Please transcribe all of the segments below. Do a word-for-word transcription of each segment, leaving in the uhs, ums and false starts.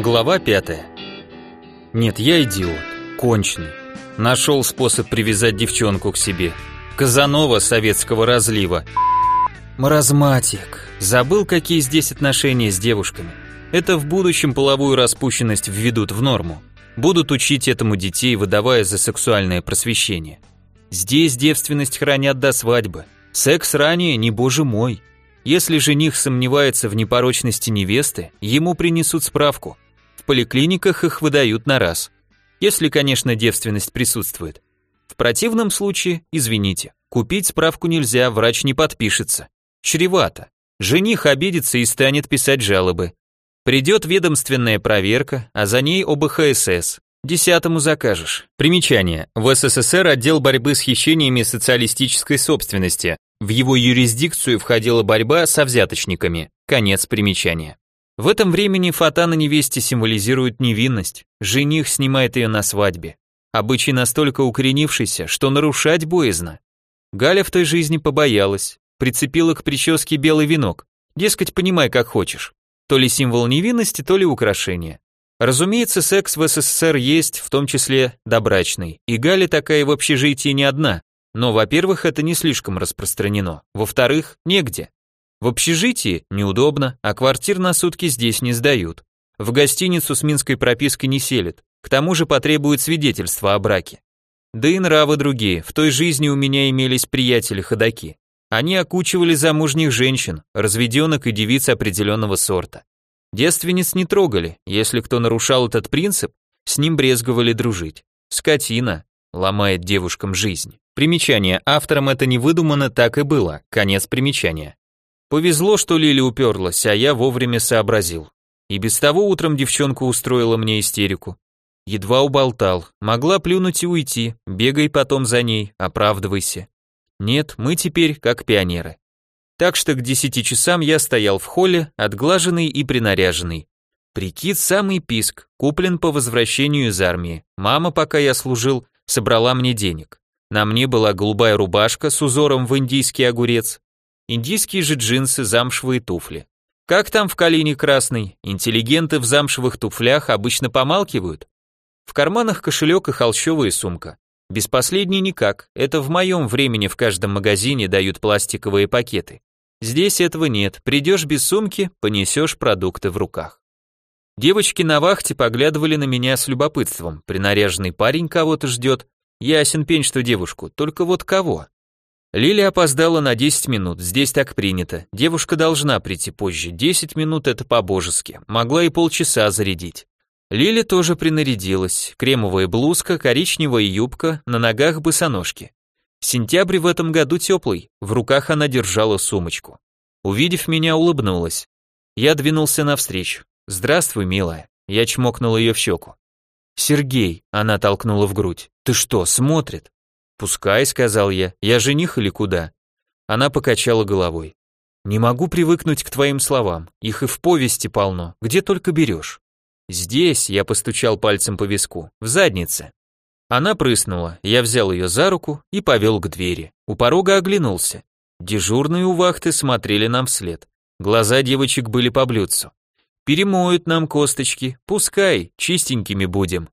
Глава пятая. Нет, я идиот, конченый. Нашел способ привязать девчонку к себе. Казанова советского разлива. Маразматик. Забыл, какие здесь отношения с девушками. Это в будущем половую распущенность введут в норму. Будут учить этому детей, выдавая за сексуальное просвещение. Здесь девственность хранят до свадьбы. Секс ранее, не боже мой. Если жених сомневается в непорочности невесты, ему принесут справку. В поликлиниках их выдают на раз. Если, конечно, девственность присутствует. В противном случае, извините, купить справку нельзя, врач не подпишется. Чревато. Жених обидится и станет писать жалобы. Придет ведомственная проверка, а за ней о бэ ха эс эс. Десятому закажешь. Примечание. В эс эс эс эр отдел борьбы с хищениями социалистической собственности. В его юрисдикцию входила борьба со взяточниками. Конец примечания. В этом времени фата на невесте символизирует невинность. Жених снимает ее на свадьбе. Обычай настолько укоренившийся, что нарушать боязно. Галя в той жизни побоялась. Прицепила к прическе белый венок. Дескать, понимай, как хочешь. То ли символ невинности, то ли украшение. Разумеется, секс в эс эс эс эр есть, в том числе добрачный. И Галя такая в общежитии не одна. Но, во-первых, это не слишком распространено. Во-вторых, негде. В общежитии неудобно, а квартир на сутки здесь не сдают. В гостиницу с минской пропиской не селят. К тому же потребуют свидетельства о браке. Да и нравы другие. В той жизни у меня имелись приятели-ходаки. Они окучивали замужних женщин, разведенок и девиц определенного сорта. Девственниц не трогали. Если кто нарушал этот принцип, с ним брезговали дружить. Скотина. Ломает девушкам жизнь. Примечание, автором это не выдумано, так и было. Конец примечания. Повезло, что Лиля уперлась, а я вовремя сообразил. И без того утром девчонка устроила мне истерику. Едва уболтал, могла плюнуть и уйти, бегай потом за ней, оправдывайся. Нет, мы теперь как пионеры. Так что к десяти часам я стоял в холле, отглаженный и принаряженный. Прикид самый писк, куплен по возвращению из армии. Мама, пока я служил, собрала мне денег. На мне была голубая рубашка с узором в индийский огурец, индийские же джинсы, замшевые туфли. Как там в Калине Красной? Интеллигенты в замшевых туфлях обычно помалкивают. В карманах кошелек и холщовая сумка. Без последней никак, это в моем времени в каждом магазине дают пластиковые пакеты. Здесь этого нет, придешь без сумки, понесешь продукты в руках. Девочки на вахте поглядывали на меня с любопытством, принаряженный парень кого-то ждет, ясен пень, что девушку, только вот кого? Лиля опоздала на десять минут, здесь так принято, девушка должна прийти позже, десять минут это по-божески, могла и полчаса зарядить. Лиля тоже принарядилась, кремовая блузка, коричневая юбка, на ногах босоножки. Сентябрь в этом году теплый, в руках она держала сумочку. Увидев меня, улыбнулась. Я двинулся навстречу. «Здравствуй, милая», я чмокнул ее в щеку. «Сергей», она толкнула в грудь, «ты что, смотрит?» «Пускай», сказал я, «я жених или куда?» Она покачала головой. «Не могу привыкнуть к твоим словам, их и в повести полно, где только берешь». «Здесь», я постучал пальцем по виску, «в заднице». Она прыснула, я взял ее за руку и повел к двери. У порога оглянулся. Дежурные у вахты смотрели нам вслед. Глаза девочек были по блюдцу. «Перемоют нам косточки, пускай, чистенькими будем».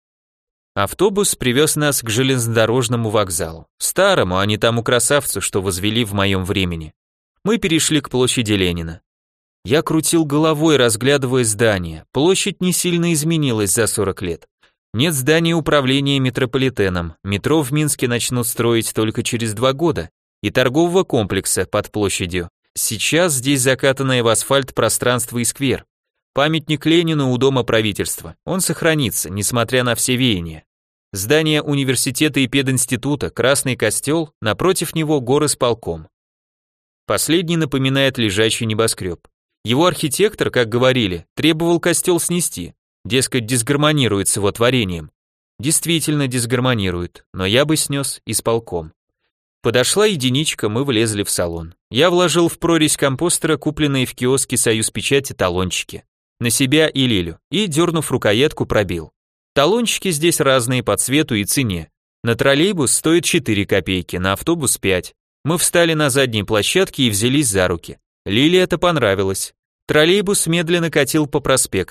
Автобус привез нас к железнодорожному вокзалу. Старому, а не тому красавцу, что возвели в моем времени. Мы перешли к площади Ленина. Я крутил головой, разглядывая здание. Площадь не сильно изменилась за сорок лет. Нет здания управления метрополитеном. Метро в Минске начнут строить только через два года. И торгового комплекса под площадью. Сейчас здесь закатанное в асфальт пространство и сквер. Памятник Ленину у Дома правительства. Он сохранится, несмотря на все веяния. Здание университета и пединститута, Красный костел, напротив него горосполком. Последний напоминает лежачий небоскреб. Его архитектор, как говорили, требовал костел снести, дескать, дисгармонирует с его творением. Действительно дисгармонирует, но я бы снес исполком. Подошла единичка, мы влезли в салон. Я вложил в прорезь компостера купленные в киоске «Союз Печати» талончики. На себя и Лилю, и, дернув рукоятку, пробил. Талончики здесь разные по цвету и цене. На троллейбус стоит четыре копейки, на автобус пять. Мы встали на задней площадке и взялись за руки. Лиле это понравилось. Троллейбус медленно катил по проспекту.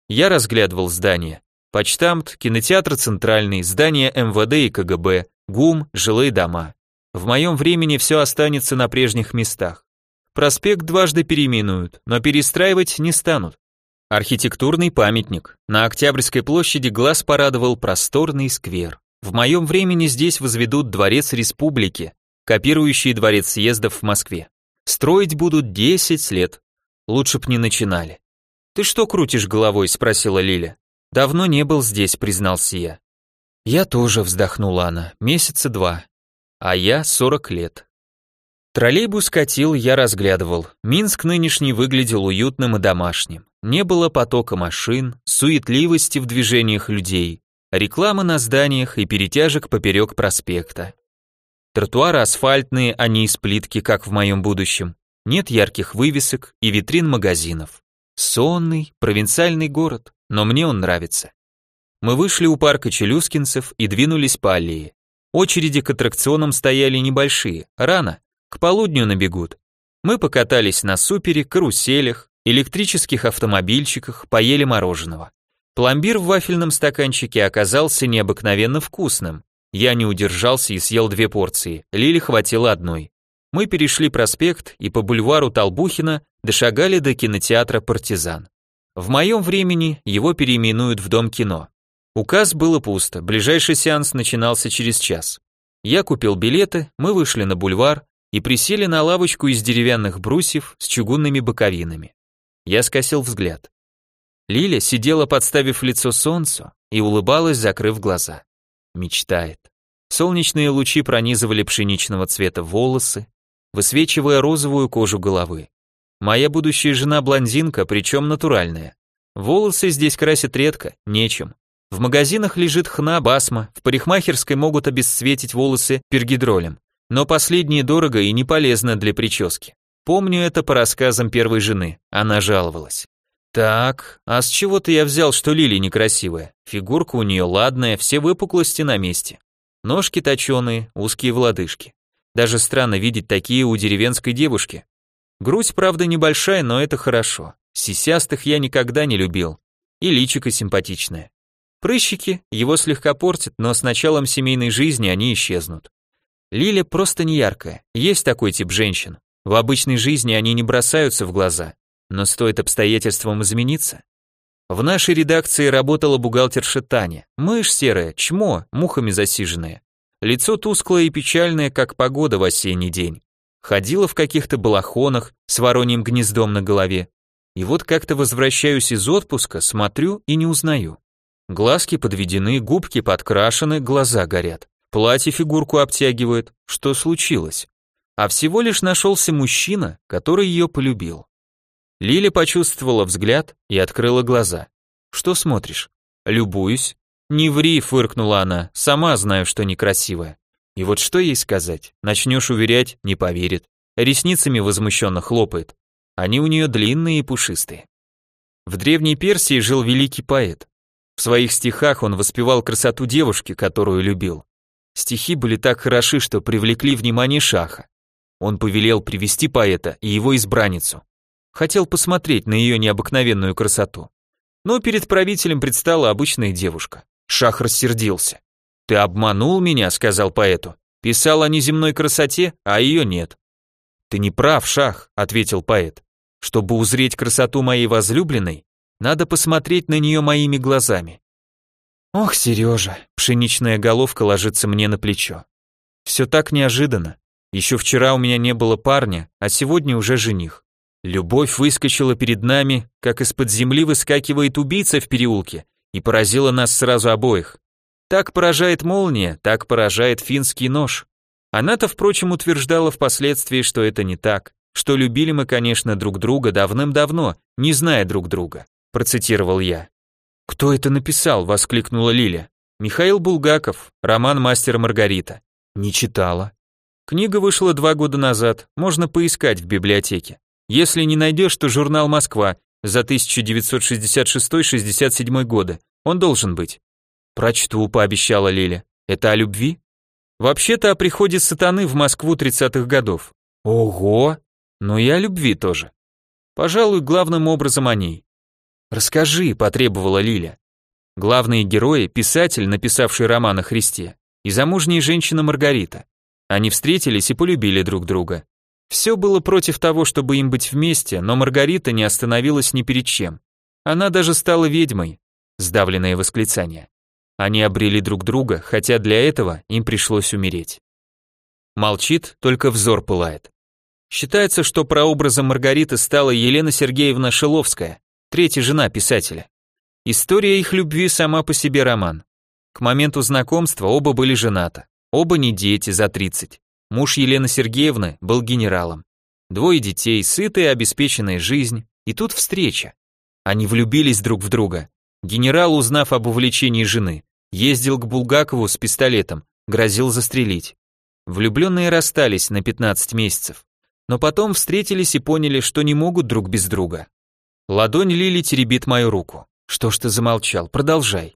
Я разглядывал здания. Почтамт, кинотеатр Центральный, здания эм вэ дэ и ка гэ бэ, ГУМ, жилые дома. В моем времени все останется на прежних местах. Проспект дважды переименуют, но перестраивать не станут. Архитектурный памятник. На Октябрьской площади глаз порадовал просторный сквер. В моем времени здесь возведут дворец республики, копирующий дворец съездов в Москве. Строить будут десять лет. Лучше б не начинали. «Ты что крутишь головой?» – спросила Лиля. «Давно не был здесь», – признался я. «Я тоже», – вздохнула она, – «месяца два». А я сорок лет. Троллейбус катил, я разглядывал. Минск нынешний выглядел уютным и домашним. Не было потока машин, суетливости в движениях людей, рекламы на зданиях и перетяжек поперек проспекта. Тротуары асфальтные, а не из плитки, как в моем будущем. Нет ярких вывесок и витрин магазинов. Сонный, провинциальный город, но мне он нравится. Мы вышли у парка челюскинцев и двинулись по аллее. Очереди к аттракционам стояли небольшие, рано, к полудню набегут. Мы покатались на супере, каруселях, электрических автомобильчиках, поели мороженого. Пломбир в вафельном стаканчике оказался необыкновенно вкусным. Я не удержался и съел две порции, Лиле хватило одной. Мы перешли проспект и по бульвару Толбухина дошагали до кинотеатра «Партизан». В моем времени его переименуют в Дом кино. У касс было пусто, ближайший сеанс начинался через час. Я купил билеты, мы вышли на бульвар и присели на лавочку из деревянных брусьев с чугунными боковинами. Я скосил взгляд. Лиля сидела, подставив лицо солнцу, и улыбалась, закрыв глаза. Мечтает. Солнечные лучи пронизывали пшеничного цвета волосы, высвечивая розовую кожу головы. Моя будущая жена блондинка, причем натуральная. Волосы здесь красят редко, нечем. В магазинах лежит хна, басма, в парикмахерской могут обесцветить волосы пергидролем, но последнее дорого и не полезно для прически. Помню это по рассказам первой жены, она жаловалась. Так, а с чего-то я взял, что Лили некрасивая. Фигурка у нее ладная, все выпуклости на месте. Ножки точеные, узкие в лодыжки. Даже странно видеть такие у деревенской девушки. Грудь, правда, небольшая, но это хорошо. Сисястых я никогда не любил. И личико симпатичное. Прыщики его слегка портят, но с началом семейной жизни они исчезнут. Лиля просто не яркая. Есть такой тип женщин. В обычной жизни они не бросаются в глаза. Но стоит обстоятельствам измениться. В нашей редакции работала бухгалтерша Таня. Мышь серая, чмо, мухами засиженная. Лицо тусклое и печальное, как погода в осенний день. Ходила в каких-то балахонах с вороньим гнездом на голове. И вот как-то возвращаюсь из отпуска, смотрю и не узнаю. Глазки подведены, губки подкрашены, глаза горят. Платье фигурку обтягивает. Что случилось? А всего лишь нашелся мужчина, который ее полюбил. Лиля почувствовала взгляд и открыла глаза. «Что смотришь?» «Любуюсь». «Не ври», фыркнула она, «сама знаю, что некрасивая». И вот что ей сказать? Начнешь уверять, не поверит. Ресницами возмущенно хлопает. Они у нее длинные и пушистые. В Древней Персии жил великий поэт. В своих стихах он воспевал красоту девушки, которую любил. Стихи были так хороши, что привлекли внимание шаха. Он повелел привести поэта и его избранницу. Хотел посмотреть на ее необыкновенную красоту. Но перед правителем предстала обычная девушка. Шах рассердился. «Ты обманул меня», — сказал поэту. «Писал о неземной красоте, а ее нет». «Ты не прав, Шах», — ответил поэт. «Чтобы узреть красоту моей возлюбленной, надо посмотреть на нее моими глазами». «Ох, Сережа», — пшеничная головка ложится мне на плечо. «Все так неожиданно. Еще вчера у меня не было парня, а сегодня уже жених. Любовь выскочила перед нами, как из-под земли выскакивает убийца в переулке, и поразила нас сразу обоих. Так поражает молния, так поражает финский нож. Она-то, впрочем, утверждала впоследствии, что это не так, что любили мы, конечно, друг друга давным-давно, не зная друг друга», процитировал я. «Кто это написал?» — воскликнула Лиля. «Михаил Булгаков, роман «Мастер и Маргарита». «Не читала». «Книга вышла два года назад, можно поискать в библиотеке. Если не найдешь, то журнал «Москва» за тысяча девятьсот шестьдесят шестой — шестьдесят седьмой годы. Он должен быть». «Прочту», — пообещала Лиля. «Это о любви?» «Вообще-то о приходе сатаны в Москву тридцатых годов». «Ого! Но и о любви тоже. Пожалуй, главным образом о ней. «Расскажи», — потребовала Лиля. Главные герои — писатель, написавший роман о Христе, и замужняя женщина Маргарита. Они встретились и полюбили друг друга. Все было против того, чтобы им быть вместе, но Маргарита не остановилась ни перед чем. Она даже стала ведьмой. Сдавленное восклицание. Они обрели друг друга, хотя для этого им пришлось умереть. Молчит, только взор пылает. Считается, что прообразом Маргариты стала Елена Сергеевна Шиловская, третья жена писателя. История их любви сама по себе роман. К моменту знакомства оба были женаты. Оба не дети, за тридцать. Муж Елены Сергеевны был генералом. Двое детей, сытая, обеспеченная жизнь. И тут встреча. Они влюбились друг в друга. Генерал, узнав об увлечении жены, ездил к Булгакову с пистолетом, грозил застрелить. Влюбленные расстались на пятнадцать месяцев. Но потом встретились и поняли, что не могут друг без друга. Ладонь Лили теребит мою руку. Что ж ты замолчал? Продолжай.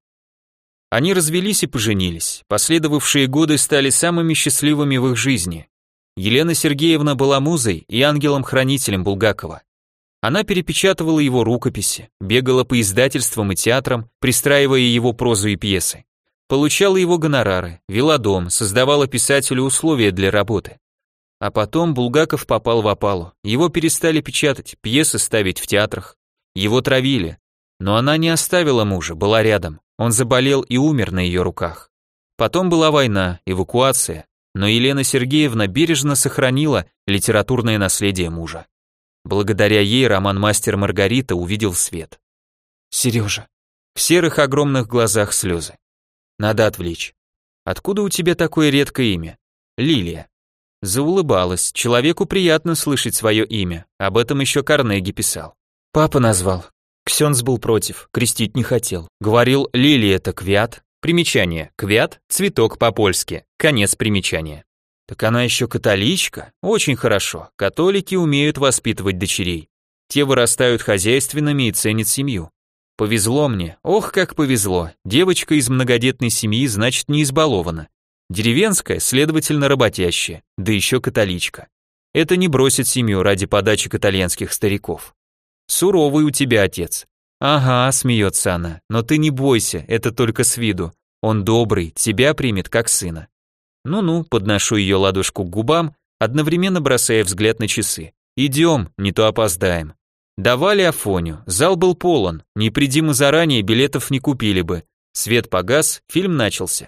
Они развелись и поженились. Последовавшие годы стали самыми счастливыми в их жизни. Елена Сергеевна была музой и ангелом-хранителем Булгакова. Она перепечатывала его рукописи, бегала по издательствам и театрам, пристраивая его прозу и пьесы. Получала его гонорары, вела дом, создавала писателю условия для работы. А потом Булгаков попал в опалу. Его перестали печатать, пьесы ставить в театрах. Его травили. Но она не оставила мужа, была рядом. Он заболел и умер на ее руках. Потом была война, эвакуация. Но Елена Сергеевна бережно сохранила литературное наследие мужа. Благодаря ей роман «Мастер и Маргарита» увидел свет. Сережа. В серых огромных глазах слезы. Надо отвлечь. Откуда у тебя такое редкое имя? Лилия. Заулыбалась. Человеку приятно слышать свое имя. Об этом еще Карнеги писал. Папа назвал. Ксенц был против, крестить не хотел. Говорил, Лилия это квят. Примечание. Квят – цветок по-польски. Конец примечания. Так она еще католичка? Очень хорошо. Католики умеют воспитывать дочерей. Те вырастают хозяйственными и ценят семью. Повезло мне. Ох, как повезло. Девочка из многодетной семьи, значит, не избалована. Деревенская, следовательно, работящая, да еще католичка. Это не бросит семью ради подачек итальянских стариков. Суровый у тебя отец. Ага, смеется она, но ты не бойся, это только с виду. Он добрый, тебя примет как сына. Ну-ну, подношу ее ладошку к губам, одновременно бросая взгляд на часы. Идем, не то опоздаем. Давали Афоню, зал был полон, не приди мы заранее, билетов не купили бы. Свет погас, фильм начался.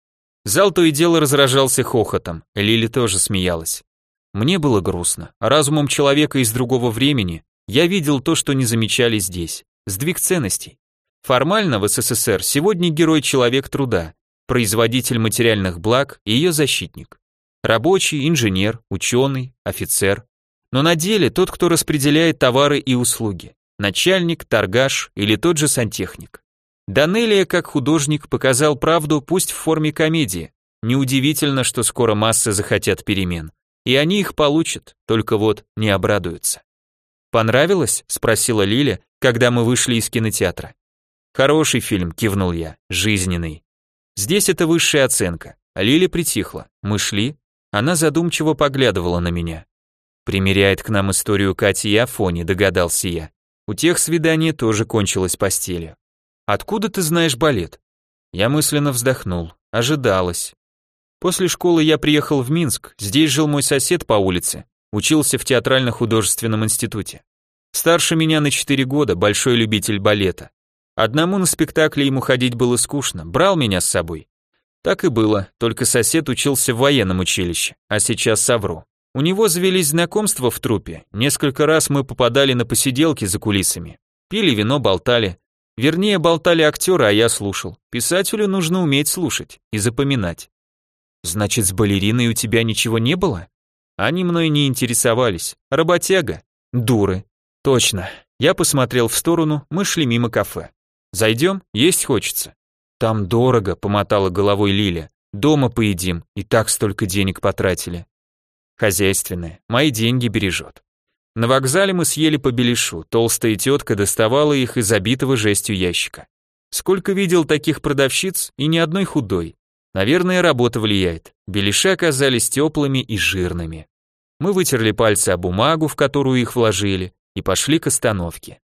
Зал то и дело разражался хохотом, Лили тоже смеялась. Мне было грустно. Разумом человека из другого времени я видел то, что не замечали здесь. Сдвиг ценностей. Формально в СССР сегодня герой человек труда, производитель материальных благ и ее защитник. Рабочий, инженер, ученый, офицер. Но на деле тот, кто распределяет товары и услуги. Начальник, торгаш или тот же сантехник. Данелия, как художник, показал правду, пусть в форме комедии. Неудивительно, что скоро массы захотят перемен. И они их получат, только вот не обрадуются. «Понравилось?» – спросила Лиля, когда мы вышли из кинотеатра. «Хороший фильм», – кивнул я, – «жизненный». Здесь это высшая оценка. Лиля притихла. Мы шли. Она задумчиво поглядывала на меня. Примеряет к нам историю Кати и Афони, догадался я. У тех свидание тоже кончилось постелью. Откуда ты знаешь балет? Я мысленно вздохнул. Ожидалось. После школы я приехал в Минск. Здесь жил мой сосед по улице. Учился в театрально-художественном институте. Старше меня на четыре года, большой любитель балета. Одному на спектакле ему ходить было скучно, брал меня с собой. Так и было, только сосед учился в военном училище, а сейчас совру. У него завелись знакомства в труппе, несколько раз мы попадали на посиделки за кулисами. Пили вино, болтали. Вернее, болтали актеры, а я слушал. Писателю нужно уметь слушать и запоминать. Значит, с балериной у тебя ничего не было? Они мной не интересовались. Работяга. Дуры. Точно. Я посмотрел в сторону, мы шли мимо кафе. Зайдем? Есть хочется. Там дорого, помотала головой Лиля. Дома поедим, и так столько денег потратили. Хозяйственная, мои деньги бережет. На вокзале мы съели по беляшу, толстая тетка доставала их из забитого жестью ящика. Сколько видел таких продавщиц, и ни одной худой. Наверное, работа влияет. Беляши оказались теплыми и жирными. Мы вытерли пальцы о бумагу, в которую их вложили, и пошли к остановке.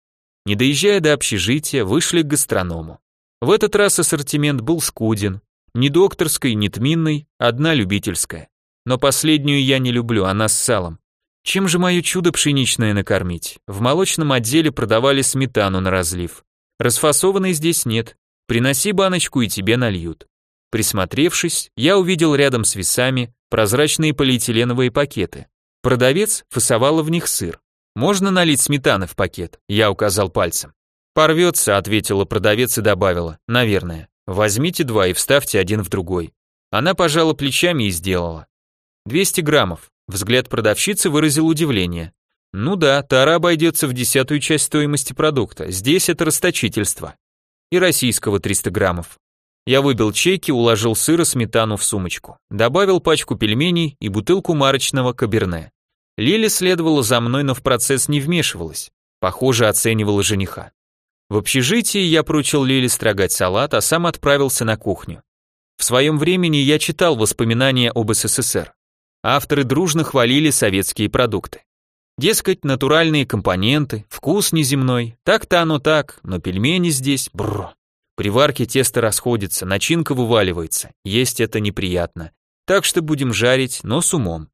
Не доезжая до общежития, вышли к гастроному. В этот раз ассортимент был скуден. Ни докторской, ни тминной, одна любительская. Но последнюю я не люблю, она с салом. Чем же мое чудо пшеничное накормить? В молочном отделе продавали сметану на разлив. Расфасованной здесь нет. Приноси баночку и тебе нальют. Присмотревшись, я увидел рядом с весами прозрачные полиэтиленовые пакеты. Продавец фасовала в них сыр. «Можно налить сметаны в пакет?» Я указал пальцем. «Порвется», — ответила продавец и добавила. «Наверное. Возьмите два и вставьте один в другой». Она пожала плечами и сделала. двести граммов. Взгляд продавщицы выразил удивление. «Ну да, тара обойдется в десятую часть стоимости продукта. Здесь это расточительство». И российского триста граммов. Я выбил чеки, уложил сыр и сметану в сумочку. Добавил пачку пельменей и бутылку марочного каберне. Лиля следовала за мной, но в процесс не вмешивалась. Похоже, оценивала жениха. В общежитии я поручил Лиле строгать салат, а сам отправился на кухню. В своем времени я читал воспоминания об СССР. Авторы дружно хвалили советские продукты. Дескать, натуральные компоненты, вкус неземной, так-то оно так, но пельмени здесь, бррр. При варке тесто расходится, начинка вываливается, есть это неприятно. Так что будем жарить, но с умом.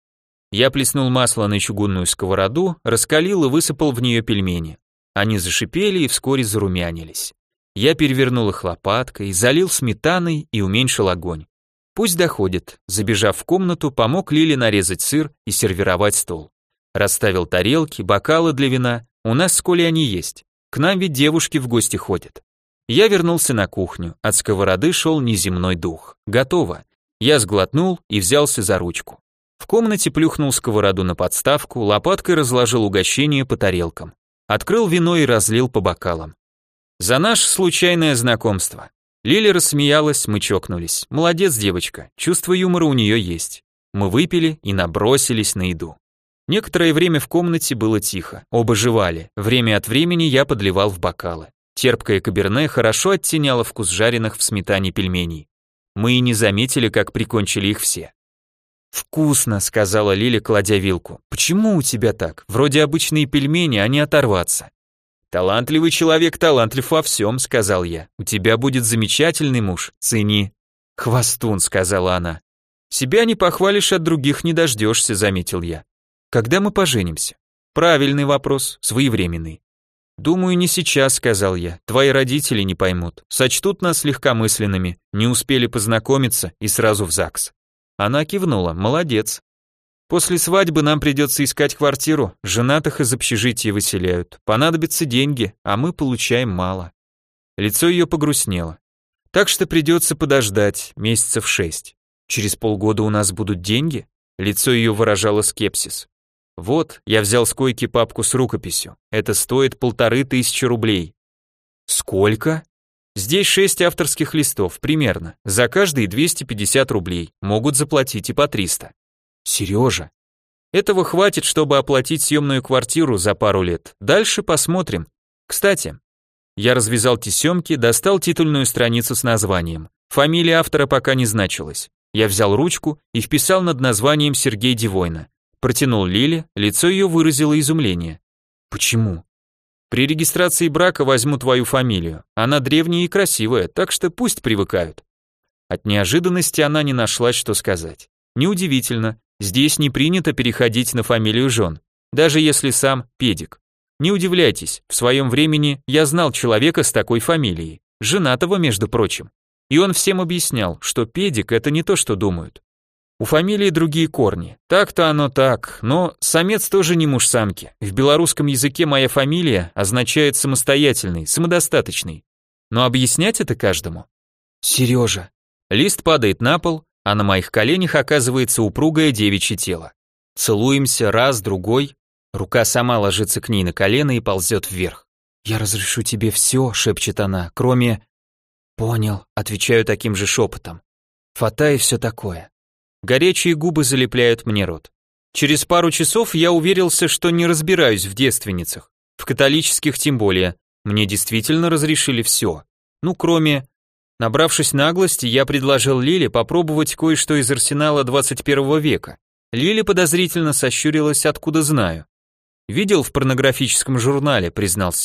Я плеснул масло на чугунную сковороду, раскалил и высыпал в нее пельмени. Они зашипели и вскоре зарумянились. Я перевернул их лопаткой, залил сметаной и уменьшил огонь. Пусть доходит. Забежав в комнату, помог Лиле нарезать сыр и сервировать стол. Расставил тарелки, бокалы для вина. У нас с Колей они есть. К нам ведь девушки в гости ходят. Я вернулся на кухню. От сковороды шел неземной дух. Готово. Я сглотнул и взялся за ручку. В комнате плюхнул сковороду на подставку, лопаткой разложил угощение по тарелкам. Открыл вино и разлил по бокалам. За наше случайное знакомство. Лиля рассмеялась, мы чокнулись. Молодец, девочка, чувство юмора у нее есть. Мы выпили и набросились на еду. Некоторое время в комнате было тихо, оба жевали. Время от времени я подливал в бокалы. Терпкое каберне хорошо оттеняло вкус жареных в сметане пельменей. Мы и не заметили, как прикончили их все. «Вкусно», — сказала Лиля, кладя вилку. «Почему у тебя так? Вроде обычные пельмени, а не оторваться». «Талантливый человек талантлив во всем», — сказал я. «У тебя будет замечательный муж, цени». «Хвастун», — сказала она. «Себя не похвалишь, от других не дождешься», — заметил я. «Когда мы поженимся?» «Правильный вопрос, своевременный». «Думаю, не сейчас», — сказал я. «Твои родители не поймут, сочтут нас легкомысленными, не успели познакомиться и сразу в ЗАГС». Она кивнула. «Молодец». «После свадьбы нам придется искать квартиру, женатых из общежития выселяют, понадобятся деньги, а мы получаем мало». Лицо ее погрустнело. «Так что придется подождать, месяцев шесть. Через полгода у нас будут деньги?» Лицо ее выражало скепсис. «Вот, я взял с койки папку с рукописью, это стоит полторы тысячи рублей». «Сколько?» «Здесь шесть авторских листов, примерно, за каждый двести пятьдесят рублей, могут заплатить и по триста». «Сережа, этого хватит, чтобы оплатить съемную квартиру за пару лет, дальше посмотрим. Кстати». Я развязал тесемки, достал титульную страницу с названием. Фамилия автора пока не значилась. Я взял ручку и вписал над названием Сергей Девойна. Протянул Лиле, лицо ее выразило изумление. «Почему?» «При регистрации брака возьму твою фамилию. Она древняя и красивая, так что пусть привыкают». От неожиданности она не нашла, что сказать. Неудивительно, здесь не принято переходить на фамилию жен, даже если сам педик. Не удивляйтесь, в своем времени я знал человека с такой фамилией, женатого, между прочим. И он всем объяснял, что педик это не то, что думают. У фамилии другие корни. Так-то оно так, но самец тоже не муж самки. В белорусском языке моя фамилия означает самостоятельный, самодостаточный. Но объяснять это каждому. Сережа. Лист падает на пол, а на моих коленях оказывается упругое девичье тело. Целуемся раз, другой. Рука сама ложится к ней на колено и ползет вверх. «Я разрешу тебе все», — шепчет она, кроме... «Понял», — отвечаю таким же шепотом. «Фата и все такое». Горячие губы залепляют мне рот. Через пару часов я уверился, что не разбираюсь в девственницах. В католических тем более. Мне действительно разрешили все. Ну, кроме... Набравшись наглости, я предложил Лиле попробовать кое-что из арсенала двадцать первого века. Лиля подозрительно сощурилась, откуда знаю. «Видел в порнографическом журнале», признался я.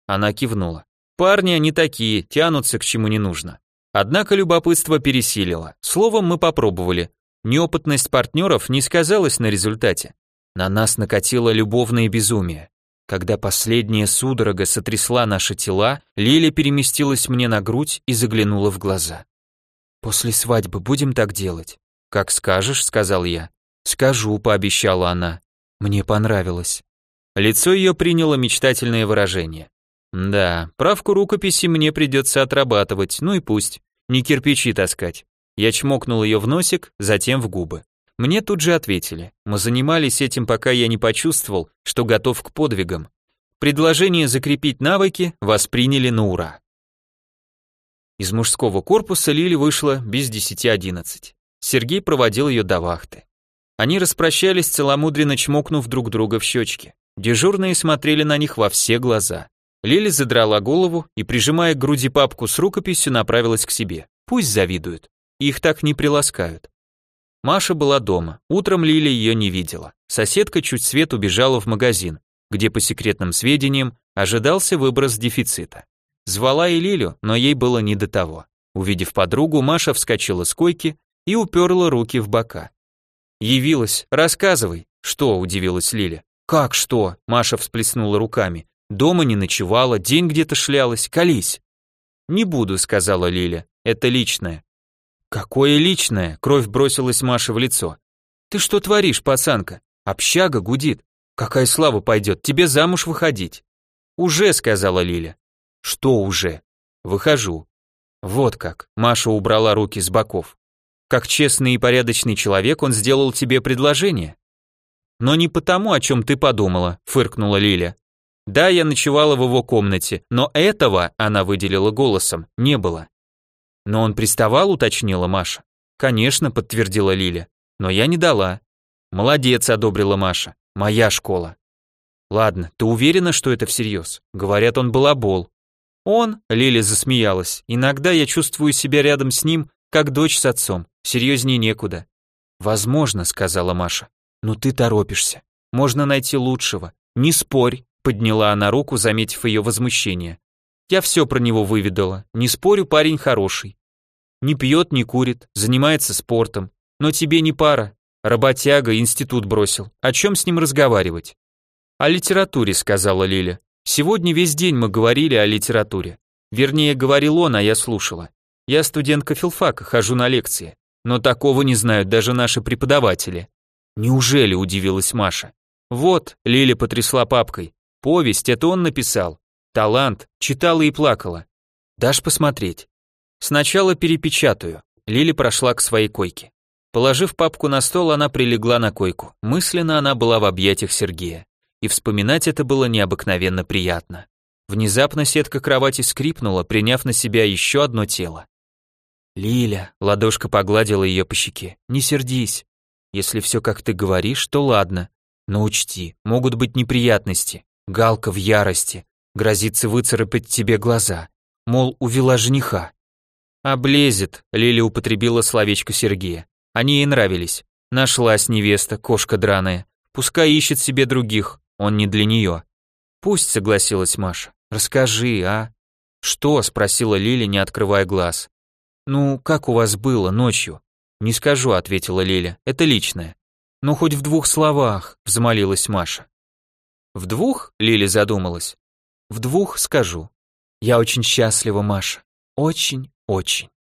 Она кивнула. Парни они такие, тянутся к чему не нужно. Однако любопытство пересилило. Словом, мы попробовали. Неопытность партнеров не сказалась на результате. На нас накатило любовное безумие. Когда последняя судорога сотрясла наши тела, Лиля переместилась мне на грудь и заглянула в глаза. «После свадьбы будем так делать?» «Как скажешь», — сказал я. «Скажу», — пообещала она. Мне понравилось. Лицо ее приняло мечтательное выражение. Да, правку рукописи мне придется отрабатывать, ну и пусть. Не кирпичи таскать. Я чмокнул ее в носик, затем в губы. Мне тут же ответили. Мы занимались этим, пока я не почувствовал, что готов к подвигам. Предложение закрепить навыки восприняли на ура. Из мужского корпуса Лили вышла без десяти одиннадцать. Сергей проводил ее до вахты. Они распрощались, целомудренно чмокнув друг друга в щечки. Дежурные смотрели на них во все глаза. Лили задрала голову и, прижимая к груди папку с рукописью, направилась к себе. Пусть завидуют. Их так не приласкают. Маша была дома. Утром Лили ее не видела. Соседка чуть свет убежала в магазин, где, по секретным сведениям, ожидался выброс дефицита. Звала и Лилю, но ей было не до того. Увидев подругу, Маша вскочила с койки и уперла руки в бока. «Явилась, рассказывай». «Что?» – удивилась Лиля. «Как что?» – Маша всплеснула руками. «Дома не ночевала, день где-то шлялась, колись». «Не буду», – сказала Лиля, – «это личное». «Какое личное?» – кровь бросилась Маше в лицо. «Ты что творишь, пацанка? Общага гудит. Какая слава пойдет, тебе замуж выходить». «Уже», – сказала Лиля. «Что уже?» «Выхожу». «Вот как», – Маша убрала руки с боков. «Как честный и порядочный человек он сделал тебе предложение». «Но не потому, о чем ты подумала», – фыркнула Лиля. «Да, я ночевала в его комнате, но этого, она выделила голосом, не было». «Но он приставал», – уточнила Маша. «Конечно», – подтвердила Лиля, – «но я не дала». «Молодец», – одобрила Маша, – «моя школа». «Ладно, ты уверена, что это всерьез? Говорят, он балабол». «Он?» – Лиля засмеялась. «Иногда я чувствую себя рядом с ним, как дочь с отцом, серьезнее некуда». «Возможно», – сказала Маша, – «но ты торопишься. Можно найти лучшего. Не спорь», – подняла она руку, заметив ее возмущение. «Я все про него выведала. Не спорю, парень хороший. Не пьет, не курит, занимается спортом. Но тебе не пара. Работяга, институт бросил. О чем с ним разговаривать?» «О литературе», – сказала Лиля. «Сегодня весь день мы говорили о литературе. Вернее, говорил он, а я слушала. Я студентка филфака, хожу на лекции. Но такого не знают даже наши преподаватели». «Неужели?» – удивилась Маша. «Вот», – Лиля потрясла папкой. «Повесть, это он написал. Талант, читала и плакала. Дашь посмотреть?» «Сначала перепечатаю». Лиля прошла к своей койке. Положив папку на стол, она прилегла на койку. Мысленно она была в объятиях Сергея. И вспоминать это было необыкновенно приятно. Внезапно сетка кровати скрипнула, приняв на себя еще одно тело. «Лиля», — ладошка погладила ее по щеке, — «не сердись. Если все как ты говоришь, то ладно. Но учти, могут быть неприятности. Галка в ярости, грозится выцарапать тебе глаза. Мол, увела жениха». «Облезет», — Лиля употребила словечко Сергея. Они ей нравились. Нашлась невеста, кошка драная. Пускай ищет себе других, он не для нее. «Пусть», — согласилась Маша. «Расскажи, а?» «Что?» — спросила Лиля, не открывая глаз. «Ну, как у вас было ночью?» «Не скажу», — ответила Лиля, — «это личное». «Ну, хоть в двух словах», — взмолилась Маша. «В двух?» — Лиля задумалась. «В двух скажу. Я очень счастлива, Маша. Очень, очень».